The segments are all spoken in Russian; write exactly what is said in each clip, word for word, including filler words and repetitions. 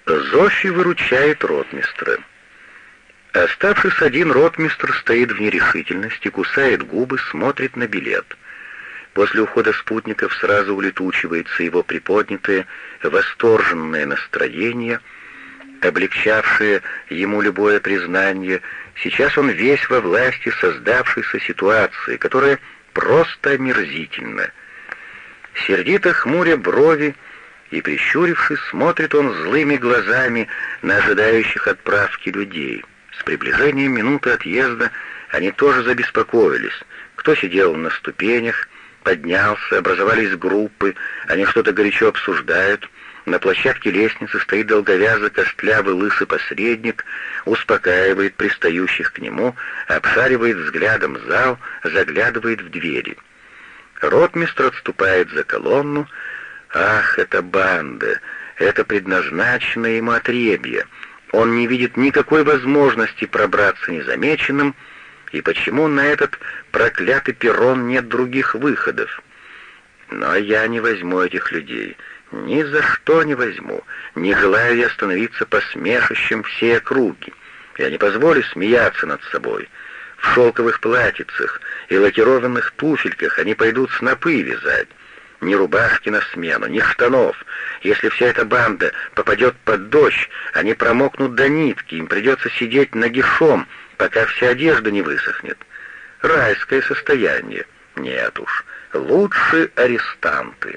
Зофи выручает ротмистра. Оставшись один, ротмистр стоит в нерешительности, кусает губы, смотрит на билет. После ухода спутников сразу улетучивается его приподнятое, восторженное настроение, облегчавшее ему любое признание. Сейчас он весь во власти создавшейся ситуации, которая просто омерзительна. Сердито хмуря брови и прищурившись, смотрит он злыми глазами на ожидающих отправки людей. С приближением минуты отъезда они тоже забеспокоились. Кто сидел на ступенях, поднялся, образовались группы, они что-то горячо обсуждают. На площадке лестницы стоит долговязый, костлявый, лысый посредник, успокаивает пристающих к нему, обшаривает взглядом зал, заглядывает в двери. Ротмистр отступает за колонну. Ах, это банда, это предназначенное ему отребье. Он не видит никакой возможности пробраться незамеченным, и почему на этот проклятый перрон нет других выходов? Но я не возьму этих людей, ни за что не возьму, не желаю я становиться посмешищем всей округи. Я не позволю смеяться над собой. В шелковых платьицах и лакированных туфельках они пойдут снопы вязать. Ни рубашки на смену, ни штанов. Если вся эта банда попадет под дождь, они промокнут до нитки, им придется сидеть нагишом, пока вся одежда не высохнет. Райское состояние. Нет уж, лучше арестанты.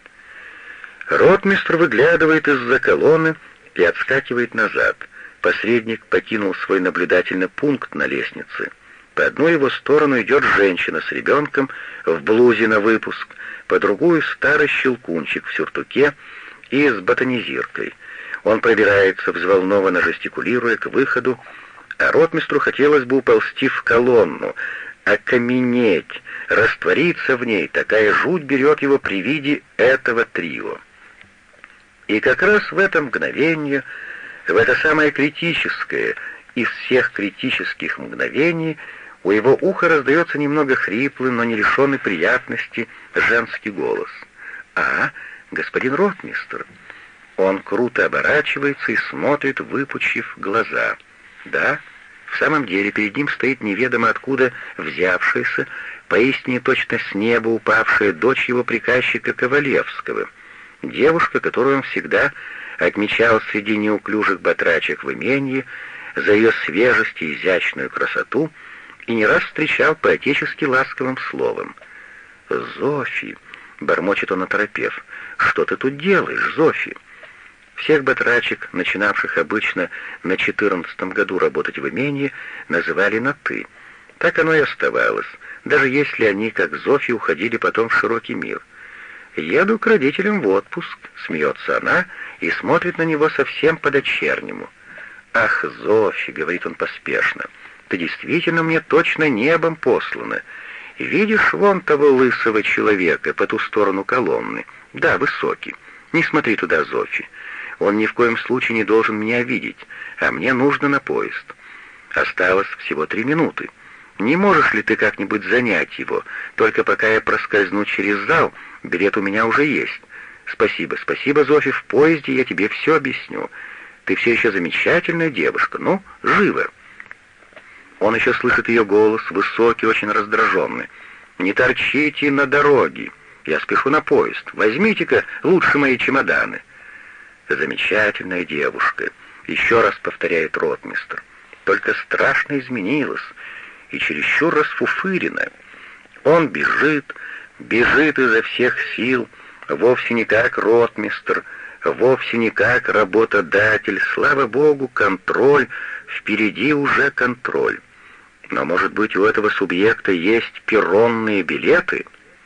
Ротмистр выглядывает из-за колонны и отскакивает назад. Посредник покинул свой наблюдательный пункт на лестнице. По одну его сторону идет женщина с ребенком в блузе на выпуск, по другую старый щелкунчик в сюртуке и с ботанизиркой. Он пробирается, взволнованно жестикулируя, к выходу, а ротмистру хотелось бы уползти в колонну, окаменеть, раствориться в ней. Такая жуть берет его при виде этого трио. И как раз в это мгновение, в это самое критическое из всех критических мгновений, у его уха раздается немного хриплый, но не лишенный приятности женский голос. «А, господин ротмистр!» Он круто оборачивается и смотрит, выпучив глаза. Да, в самом деле перед ним стоит неведомо откуда взявшаяся, поистине точно с неба упавшая дочь его приказчика Ковалевского, девушка, которую он всегда отмечал среди неуклюжих батрачек в имении за ее свежесть и изящную красоту, и не раз встречал по-отечески ласковым словом. «Зофи!» — бормочет он оторопев. «Что ты тут делаешь, Зофи?» Всех батрачек, начинавших обычно на четырнадцатом году работать в имении, называли на «ты». Так оно и оставалось, даже если они, как Зофи, уходили потом в широкий мир. «Еду к родителям в отпуск», — смеется она и смотрит на него совсем по-дочернему. «Ах, Зофи!» — говорит он поспешно. «Ты действительно мне точно небом послана. Видишь вон того лысого человека по ту сторону колонны? Да, высокий. Не смотри туда, Зофи. Он ни в коем случае не должен меня видеть, а мне нужно на поезд. Осталось всего три минуты. Не можешь ли ты как-нибудь занять его? Только пока я проскользну через зал, билет у меня уже есть. Спасибо, спасибо, Зофи, в поезде я тебе все объясню. Ты все еще замечательная девушка. Ну, живо!» Он еще слышит ее голос, высокий, очень раздраженный. «Не торчите на дороге. Я спешу на поезд. Возьмите-ка лучше мои чемоданы». «Замечательная девушка», — еще раз повторяет ротмистр. «Только страшно изменилась и чересчур расфуфырена. Он бежит, бежит изо всех сил, вовсе не как ротмистр, вовсе не как работодатель. Слава богу, контроль, впереди уже контроль. Но, может быть, у этого субъекта есть перронные билеты?»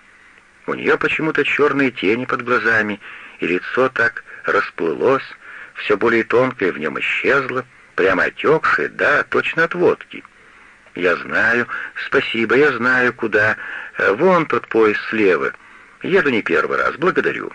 У нее почему-то черные тени под глазами, и лицо так расплылось, все более тонкое в нем исчезло, прямо отекшее, да, точно от водки. «Я знаю, спасибо, я знаю, куда. Вон тот поезд слева. Еду не первый раз, благодарю».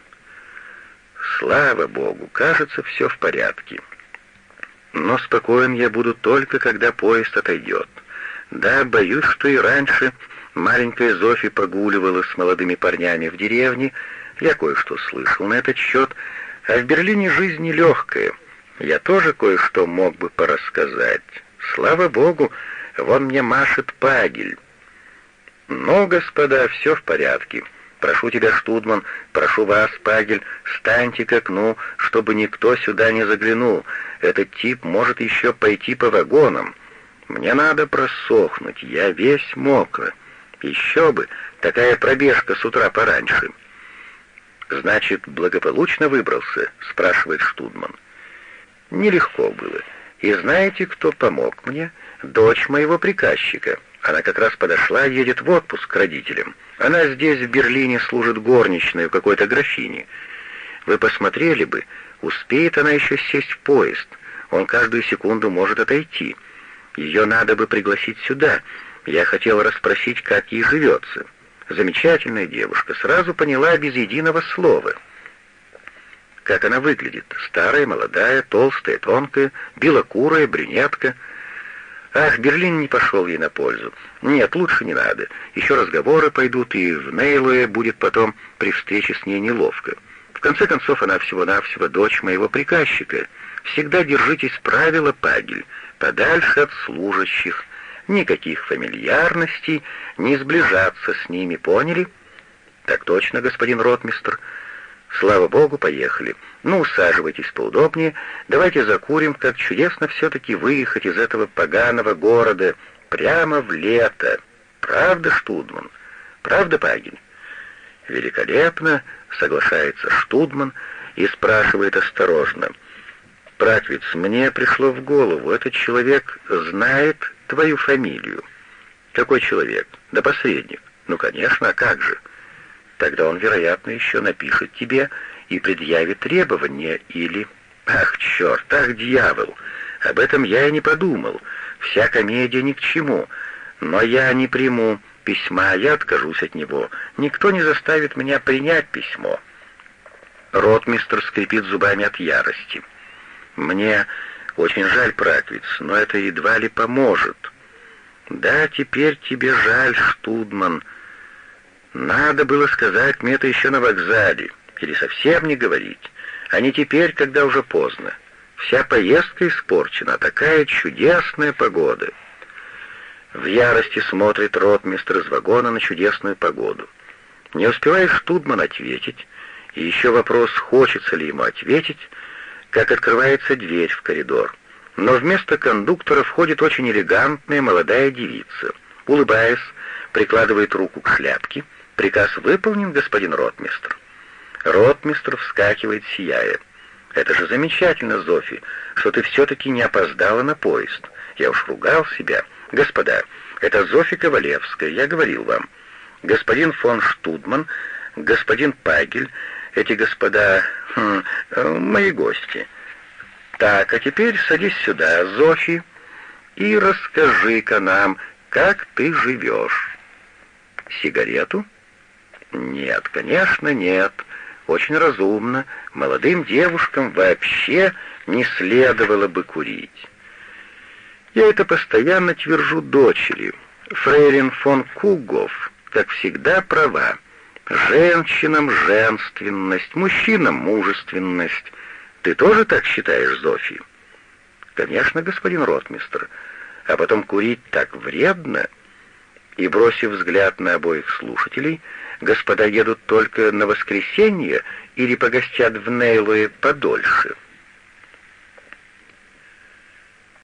Слава богу, кажется, все в порядке. Но спокоен я буду только, когда поезд отойдет. Да, боюсь, что и раньше маленькая Зофи погуливала с молодыми парнями в деревне. Я кое-что слышал на этот счет. А в Берлине жизнь нелегкая. Я тоже кое-что мог бы порассказать. Слава богу, вон мне машет Пагель. Ну, господа, все в порядке. Прошу тебя, Штудман, прошу вас, Пагель, встаньте к окну, чтобы никто сюда не заглянул. Этот тип может еще пойти по вагонам. Мне надо просохнуть, я весь мокрый. Еще бы, такая пробежка с утра пораньше. «Значит, благополучно выбрался?» — спрашивает Штудман. «Нелегко было. И знаете, кто помог мне? Дочь моего приказчика. Она как раз подошла, едет в отпуск к родителям. Она здесь, в Берлине, служит горничной у какой-то графини. Вы посмотрели бы, успеет она еще сесть в поезд. Он каждую секунду может отойти. Ее надо бы пригласить сюда. Я хотел расспросить, как ей живется. Замечательная девушка, сразу поняла без единого слова. Как она выглядит? Старая, молодая, толстая, тонкая, белокурая, брюнетка. Ах, Берлин не пошел ей на пользу. Нет, лучше не надо. Еще разговоры пойдут, и в Нейлуэ будет потом при встрече с ней неловко. В конце концов, она всего-навсего дочь моего приказчика. Всегда держитесь правила, Пагель, подальше от служащих. Никаких фамильярностей, не сближаться с ними, поняли? Так точно, господин ротмистр. Слава богу, поехали. Ну, усаживайтесь поудобнее. Давайте закурим, как чудесно все-таки выехать из этого поганого города прямо в лето. Правда, Штудман? Правда, Пагель? Великолепно, соглашается Штудман и спрашивает осторожно. Праквиц, мне пришло в голову, этот человек знает твою фамилию. Какой человек? Да посредник. Ну, конечно, а как же? Тогда он, вероятно, еще напишет тебе и предъявит требования или... Ах, черт, ах, дьявол! Об этом я и не подумал. Вся комедия ни к чему. Но я не приму письма, я откажусь от него. Никто не заставит меня принять письмо. Ротмистр скрипит зубами от ярости. Мне очень жаль, Праквиц, но это едва ли поможет. Да, теперь тебе жаль, Штудман. Надо было сказать мне это еще на вокзале, или совсем не говорить, а не теперь, когда уже поздно. Вся поездка испорчена, такая чудесная погода. В ярости смотрит ротмистр из вагона на чудесную погоду. Не успевает Штудман ответить, и еще вопрос, хочется ли ему ответить, как открывается дверь в коридор. Но вместо кондуктора входит очень элегантная молодая девица. Улыбаясь, прикладывает руку к шляпке. «Приказ выполнен, господин ротмистр». Ротмистр вскакивает, сияя. «Это же замечательно, Зофи, что ты все-таки не опоздала на поезд. Я уж ругал себя. Господа, это Зофи Ковалевская, я говорил вам. Господин фон Штудман, господин Пагель, эти господа, хм, мои гости. Так, а теперь садись сюда, Зофи, и расскажи-ка нам, как ты живешь». «Сигарету?» «Нет, конечно, нет. Очень разумно. Молодым девушкам вообще не следовало бы курить. Я это постоянно твержу дочери. Фрейлин фон Кугов, как всегда, права. Женщинам женственность, мужчинам мужественность. Ты тоже так считаешь, Зофи?» «Конечно, господин ротмистр. А потом курить так вредно». И, бросив взгляд на обоих слушателей, господа едут только на воскресенье или погостят в Нейлуэ подольше.